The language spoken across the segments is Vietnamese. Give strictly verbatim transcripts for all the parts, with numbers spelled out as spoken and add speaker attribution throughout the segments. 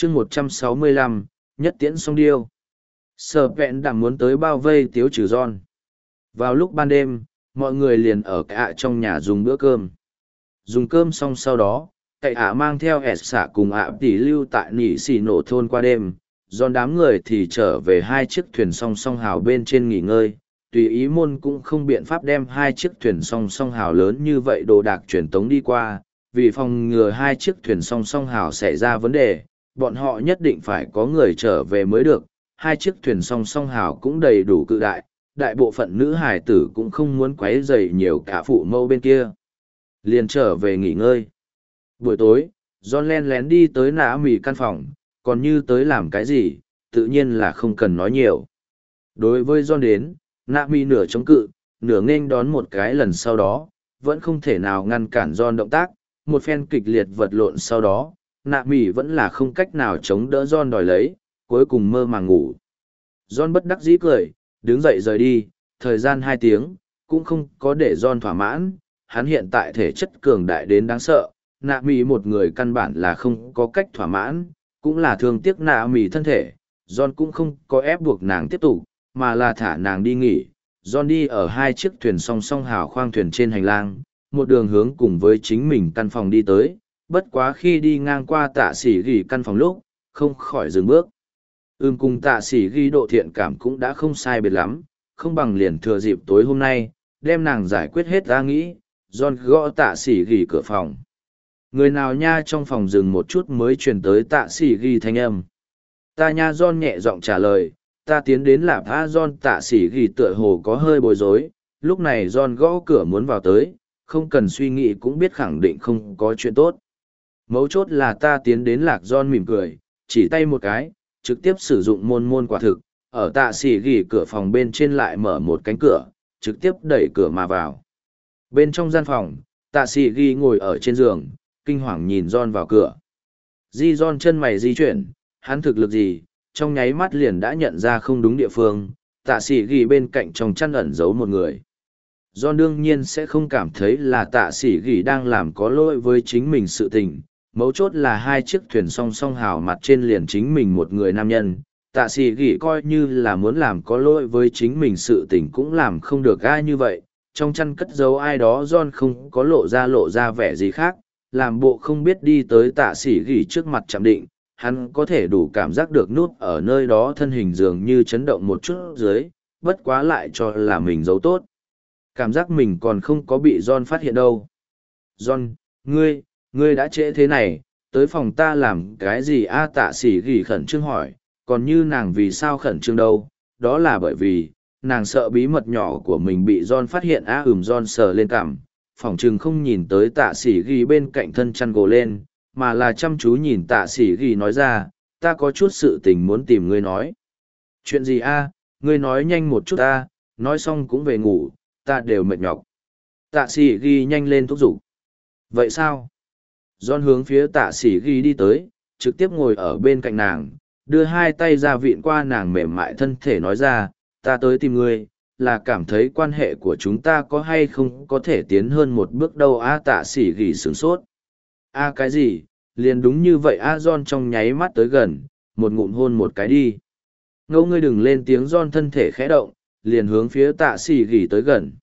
Speaker 1: chương một trăm sáu mươi lăm, nhất tiễn song điêu. Sở vẹn đạm muốn tới bao vây tiếu trừ John. Vào lúc ban đêm, mọi người liền ở cả trong nhà dùng bữa cơm. Dùng cơm xong sau đó, cậy ạ mang theo S xạ cùng ạ tỷ lưu tại nỉ xì nổ thôn qua đêm. John đám người thì trở về hai chiếc thuyền song song hào bên trên nghỉ ngơi. Tùy ý môn cũng không biện pháp đem hai chiếc thuyền song song hào lớn như vậy đồ đạc truyền tống đi qua, vì phòng ngừa hai chiếc thuyền song song hào xảy ra vấn đề, bọn họ nhất định phải có người trở về mới được. Hai chiếc thuyền song song hào cũng đầy đủ cự đại, đại bộ phận nữ hải tử cũng không muốn quấy rầy nhiều cả phụ mâu bên kia. Liền trở về nghỉ ngơi. Buổi tối, John len lén đi tới nã mì căn phòng, còn như tới làm cái gì, tự nhiên là không cần nói nhiều. Đối với John đến, nã mì nửa chống cự, nửa nghênh đón một cái lần sau đó, vẫn không thể nào ngăn cản John động tác, một phen kịch liệt vật lộn sau đó, nạ mì vẫn là không cách nào chống đỡ John đòi lấy, cuối cùng mơ màng ngủ. John bất đắc dĩ cười, đứng dậy rời đi, thời gian hai tiếng, cũng không có để John thỏa mãn, hắn hiện tại thể chất cường đại đến đáng sợ, nạ mì một người căn bản là không có cách thỏa mãn, cũng là thương tiếc nạ mì thân thể, John cũng không có ép buộc nàng tiếp tục, mà là thả nàng đi nghỉ. John đi ở hai chiếc thuyền song song hào khoang thuyền trên hành lang, một đường hướng cùng với chính mình căn phòng đi tới, bất quá khi đi ngang qua tạ sĩ ghi căn phòng lúc, không khỏi dừng bước. Ưm cùng tạ sĩ ghi độ thiện cảm cũng đã không sai biệt lắm, không bằng liền thừa dịp tối hôm nay, đem nàng giải quyết hết ra nghĩ, John gõ tạ sĩ ghi cửa phòng. Người nào nha trong phòng dừng một chút mới truyền tới tạ sĩ ghi thanh âm. Ta nha John nhẹ giọng trả lời, ta tiến đến lạp tha John tạ sĩ ghi tựa hồ có hơi bối rối, lúc này John gõ cửa muốn vào tới, không cần suy nghĩ cũng biết khẳng định không có chuyện tốt. Mấu chốt là ta tiến đến lạc John mỉm cười, chỉ tay một cái, trực tiếp sử dụng môn môn quả thực, ở tạ sĩ ghi cửa phòng bên trên lại mở một cánh cửa, trực tiếp đẩy cửa mà vào. Bên trong gian phòng, tạ sĩ ghi ngồi ở trên giường, kinh hoàng nhìn John vào cửa. Di John chân mày di chuyển, hắn thực lực gì, trong nháy mắt liền đã nhận ra không đúng địa phương, tạ sĩ ghi bên cạnh trong chăn ẩn giấu một người. John đương nhiên sẽ không cảm thấy là tạ sĩ ghi đang làm có lỗi với chính mình sự tình, mấu chốt là hai chiếc thuyền song song hào mặt trên liền chính mình một người nam nhân, tạ sĩ ghi coi như là muốn làm có lỗi với chính mình sự tình cũng làm không được ai như vậy, trong chăn cất giấu ai đó John không có lộ ra lộ ra vẻ gì khác, làm bộ không biết đi tới tạ sĩ ghi trước mặt chạm định, hắn có thể đủ cảm giác được nút ở nơi đó thân hình dường như chấn động một chút dưới, bất quá lại cho là mình giấu tốt. Cảm giác mình còn không có bị John phát hiện đâu. John, ngươi, ngươi đã trễ thế này, tới phòng ta làm cái gì a? Tạ sĩ ghi khẩn trương hỏi, còn như nàng vì sao khẩn trương đâu, đó là bởi vì, nàng sợ bí mật nhỏ của mình bị John phát hiện a. Ừm John sờ lên cằm, phỏng chừng không nhìn tới tạ sĩ ghi bên cạnh thân chăn gồ lên, mà là chăm chú nhìn tạ sĩ ghi nói ra, ta có chút sự tình muốn tìm ngươi nói. Chuyện gì a? Ngươi nói nhanh một chút ta, nói xong cũng về ngủ, ta đều mệt nhọc. Tạ sĩ ghi nhanh lên thúc giục. Vậy sao? John hướng phía tạ sĩ ghi đi tới, trực tiếp ngồi ở bên cạnh nàng, đưa hai tay ra vịn qua nàng mềm mại thân thể nói ra, ta tới tìm ngươi, là cảm thấy quan hệ của chúng ta có hay không có thể tiến hơn một bước đâu a. Tạ sĩ ghi sửng sốt. A cái gì? Liền đúng như vậy a. John trong nháy mắt tới gần, một ngụm hôn một cái đi. Ngô ngươi đừng lên tiếng. John thân thể khẽ động, liền hướng phía tạ sĩ ghi tới gần.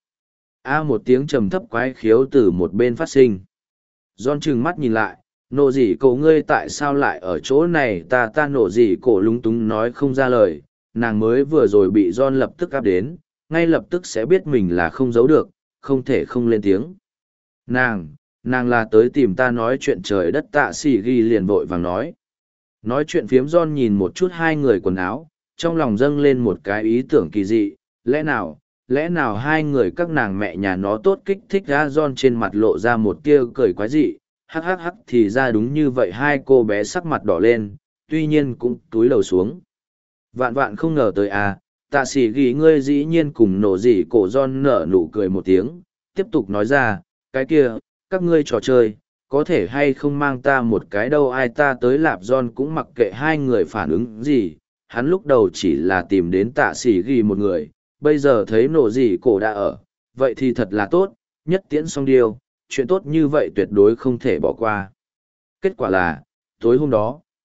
Speaker 1: A một tiếng trầm thấp quái khiếu từ một bên phát sinh. John trừng mắt nhìn lại, nổ gì cổ ngươi tại sao lại ở chỗ này? Ta ta nổ gì cổ lúng túng nói không ra lời, nàng mới vừa rồi bị John lập tức áp đến, ngay lập tức sẽ biết mình là không giấu được, không thể không lên tiếng. Nàng, nàng là tới tìm ta nói chuyện trời đất. Tạ sĩ ghi liền vội vàng nói. Nói chuyện phiếm John nhìn một chút hai người quần áo, trong lòng dâng lên một cái ý tưởng kỳ dị, lẽ nào, lẽ nào hai người các nàng mẹ nhà nó tốt kích thích ra. John trên mặt lộ ra một tia cười quái dị, hắc hắc hắc thì ra đúng như vậy. Hai cô bé sắc mặt đỏ lên, tuy nhiên cũng túi lầu xuống. Vạn vạn không ngờ tới à, tạ sĩ ghi ngươi dĩ nhiên cùng nổ gì cổ. John nở nụ cười một tiếng, tiếp tục nói ra, cái kia, các ngươi trò chơi, có thể hay không mang ta một cái đâu? Ai ta tới lạp? John cũng mặc kệ hai người phản ứng gì, hắn lúc đầu chỉ là tìm đến tạ sĩ ghi một người, bây giờ thấy nổ gì cổ đã ở, vậy thì thật là tốt, nhất tiễn song điêu, chuyện tốt như vậy tuyệt đối không thể bỏ qua. Kết quả là, tối hôm đó,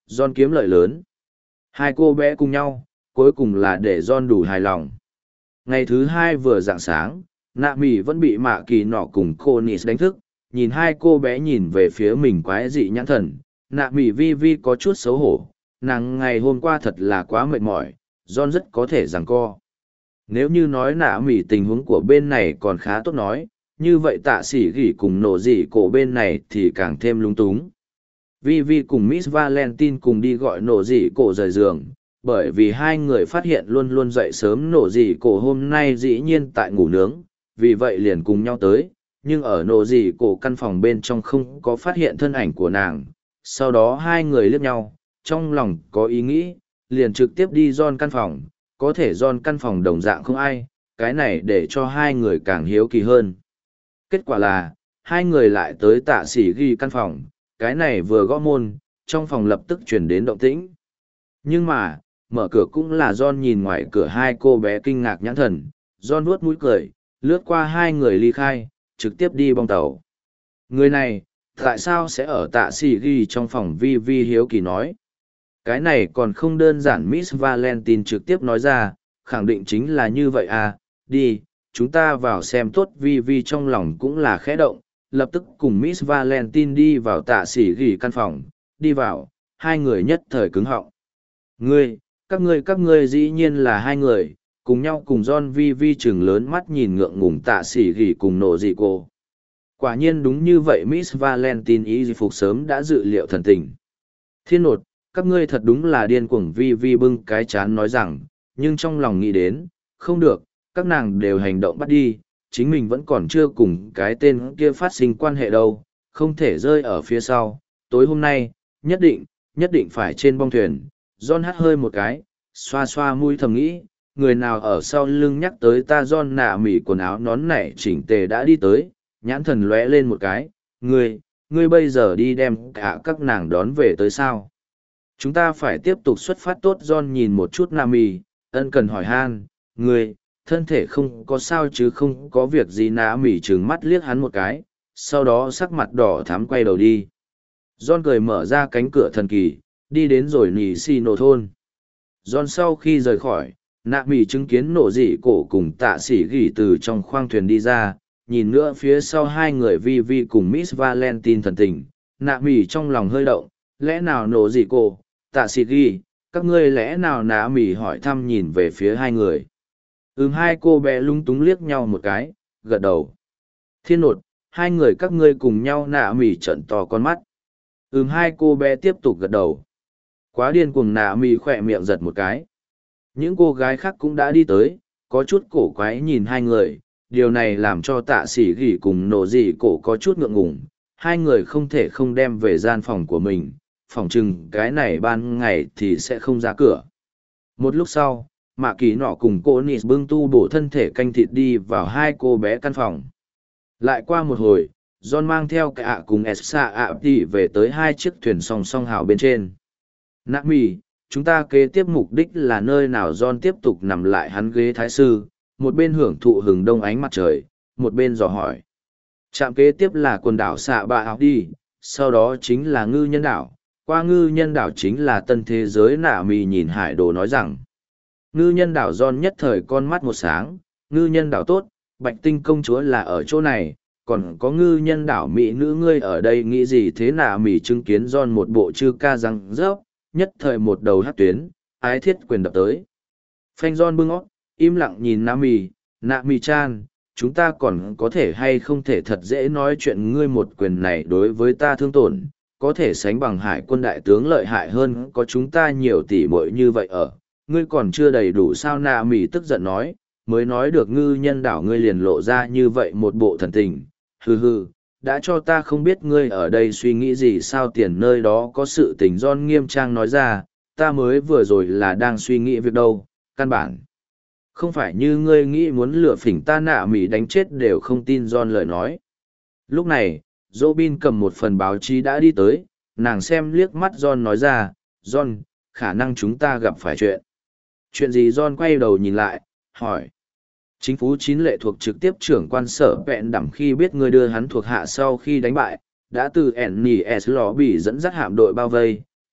Speaker 1: John kiếm lợi lớn. Hai cô bé cùng nhau, cuối cùng là để John đủ hài lòng. Ngày thứ hai vừa rạng sáng, nạ mỉ vẫn bị mạ kỳ nọ cùng cô Nis đánh thức, nhìn hai cô bé nhìn về phía mình quái dị nhãn thần, nạ mỉ vi vi có chút xấu hổ, nàng ngày hôm qua thật là quá mệt mỏi, John rất có thể giằng co. Nếu như nói nạ mỉ tình huống của bên này còn khá tốt nói, như vậy tạ sĩ gỉ cùng nổ dị cổ bên này thì càng thêm lung túng. Vi Vi cùng Miss Valentine cùng đi gọi nổ dị cổ rời giường, bởi vì hai người phát hiện luôn luôn dậy sớm nổ dị cổ hôm nay dĩ nhiên tại ngủ nướng, vì vậy liền cùng nhau tới, nhưng ở nổ dị cổ căn phòng bên trong không có phát hiện thân ảnh của nàng. Sau đó hai người liếc nhau, trong lòng có ý nghĩ, liền trực tiếp đi John căn phòng, có thể John căn phòng đồng dạng không ai, cái này để cho hai người càng hiếu kỳ hơn. Kết quả là, hai người lại tới tạ sĩ ghi căn phòng, cái này vừa gõ môn, trong phòng lập tức chuyển đến động tĩnh. Nhưng mà, mở cửa cũng là John nhìn ngoài cửa hai cô bé kinh ngạc nhãn thần, John vuốt mũi cười, lướt qua hai người ly khai, trực tiếp đi bong tàu. Người này, tại sao sẽ ở tạ sĩ ghi trong phòng Vi Vi hiếu kỳ nói. Cái này còn không đơn giản Miss Valentine trực tiếp nói ra, khẳng định chính là như vậy à, đi, chúng ta vào xem tốt. Vi Vi trong lòng cũng là khẽ động, lập tức cùng Miss Valentine đi vào tạ sĩ ghi căn phòng, đi vào, hai người nhất thời cứng họng. Ngươi, các ngươi các ngươi dĩ nhiên là hai người, cùng nhau cùng John. Vi Vi trừng lớn mắt nhìn ngượng ngùng tạ sĩ ghi cùng nổ dị cô. Quả nhiên đúng như vậy Miss Valentine ý phục sớm đã dự liệu thần tình. Thiên nột, các ngươi thật đúng là điên cuồng. Vi Vi bưng cái chán nói rằng, nhưng trong lòng nghĩ đến, không được, các nàng đều hành động bắt đi, chính mình vẫn còn chưa cùng cái tên kia phát sinh quan hệ đâu, không thể rơi ở phía sau. Tối hôm nay, nhất định, nhất định phải trên bong thuyền. John hắt hơi một cái, xoa xoa mũi thầm nghĩ, người nào ở sau lưng nhắc tới ta. John nạ mỉ quần áo nón nảy chỉnh tề đã đi tới, nhãn thần lóe lên một cái, ngươi, ngươi bây giờ đi đem cả các nàng đón về tới sao? Chúng ta phải tiếp tục xuất phát tốt. John nhìn một chút nạ mỉ, ân cần hỏi han, ngươi, thân thể không có sao chứ? Không có việc gì. Nạ mỉ trừng mắt liếc hắn một cái, sau đó sắc mặt đỏ thắm quay đầu đi. John cười mở ra cánh cửa thần kỳ, đi đến rồi nỉ xì nổ thôn. John sau khi rời khỏi, nạ mỉ chứng kiến nổ dị cổ cùng tạ sĩ gỉ từ trong khoang thuyền đi ra, nhìn nữa phía sau hai người Vi Vi cùng Miss Valentine thần tình, nạ mỉ trong lòng hơi động, lẽ nào nổ dị cổ, tạ sĩ gỉ, các ngươi lẽ nào? Nạ mỉ hỏi thăm nhìn về phía hai người. Ừm, hai cô bé lung túng liếc nhau một cái, gật đầu. Thiên nột, hai người các ngươi cùng nhau. Nạ mỉ trợn to con mắt. Ừm, hai cô bé tiếp tục gật đầu. Quá điên cuồng. Nạ mỉ khỏe miệng giật một cái. Những cô gái khác cũng đã đi tới, có chút cổ quái nhìn hai người, điều này làm cho tạ sĩ gỉ cùng nổ dị cổ có chút ngượng ngùng. Hai người không thể không đem về gian phòng của mình, phòng chừng cái này ban ngày thì sẽ không ra cửa. Một lúc sau, mạ kỳ nọ cùng cô Nis bưng tu bổ thân thể canh thịt đi vào hai cô bé căn phòng. Lại qua một hồi, John mang theo cả ạ cùng Esa ạ đi về tới hai chiếc thuyền song song hào bên trên. Nạ mỉ, chúng ta kế tiếp mục đích là nơi nào? John tiếp tục nằm lại hắn ghế thái sư, một bên hưởng thụ hừng đông ánh mặt trời, một bên dò hỏi. Trạm kế tiếp là quần đảo xạ bạ học đi, sau đó chính là ngư nhân đảo, qua ngư nhân đảo chính là tân thế giới. Nạ mỉ nhìn hải đồ nói rằng, ngư nhân đảo. John nhất thời con mắt một sáng, ngư nhân đảo tốt, bạch tinh công chúa là ở chỗ này, còn có ngư nhân đảo mỹ nữ, ngươi ở đây nghĩ gì thế? Nạ mỉ chứng kiến John một bộ chư ca răng rớp, nhất thời một đầu hát tuyến, ái thiết quyền đập tới. Phanh. John bưng óc, im lặng nhìn nạ mỉ, nạ mỉ chan, chúng ta còn có thể hay không thể thật dễ nói chuyện? Ngươi một quyền này đối với ta thương tổn, có thể sánh bằng hải quân đại tướng lợi hại hơn, có chúng ta nhiều tỷ muội như vậy ở, ngươi còn chưa đầy đủ sao? Nạ mỉ tức giận nói, mới nói được ngư nhân đảo ngươi liền lộ ra như vậy một bộ thần tình, hừ hừ, đã cho ta không biết ngươi ở đây suy nghĩ gì sao? Tiền nơi đó có sự tình. John nghiêm trang nói ra, ta mới vừa rồi là đang suy nghĩ việc đâu, căn bản không phải như ngươi nghĩ muốn lừa phỉnh ta. Nạ mỉ đánh chết đều không tin John lời nói. Lúc này, Robin cầm một phần báo chí đã đi tới, nàng xem liếc mắt John nói ra, John, khả năng chúng ta gặp phải chuyện. Chuyện gì? John quay đầu nhìn lại, hỏi. Chính phủ chín lệ thuộc trực tiếp trưởng quan sở vẹn đẳng khi biết ngươi đưa hắn thuộc hạ sau khi đánh bại, đã từ Ennis lò bị dẫn dắt hạm đội bao vây,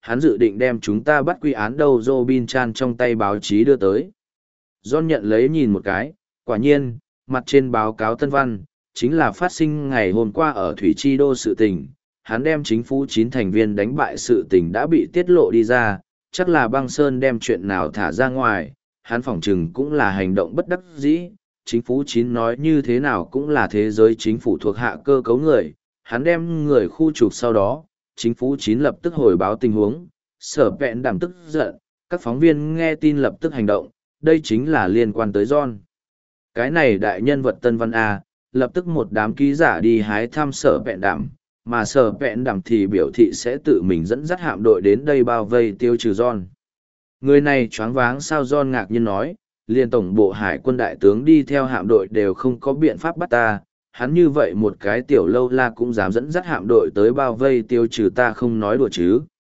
Speaker 1: hắn dự định đem chúng ta bắt quy án đâu Robin Chan trong tay báo chí đưa tới. John nhận lấy nhìn một cái, quả nhiên, mặt trên báo cáo tân văn, chính là phát sinh ngày hôm qua ở Thủy Chi Đô sự tình, hắn đem chính phủ chín thành viên đánh bại sự tình đã bị tiết lộ đi ra, chắc là băng sơn đem chuyện nào thả ra ngoài, hắn phỏng chừng cũng là hành động bất đắc dĩ, chính phủ chín nói như thế nào cũng là thế giới chính phủ thuộc hạ cơ cấu người, hắn đem người khu trục sau đó, chính phủ chín lập tức hồi báo tình huống, sở vẹn đảm tức giận, các phóng viên nghe tin lập tức hành động, đây chính là liên quan tới John. Cái này đại nhân vật Tân Văn A, lập tức một đám ký giả đi hái thăm sở vẹn đảm, mà sở vẹn đảm thì biểu thị sẽ tự mình dẫn dắt hạm đội đến đây bao vây tiêu trừ John. Người này choáng váng sao John ngạc nhiên nói, liền tổng bộ hải quân đại tướng đi theo hạm đội đều không có biện pháp bắt ta, hắn như vậy một cái tiểu lâu la cũng dám dẫn dắt hạm đội tới bao vây tiêu trừ ta không nói đùa chứ.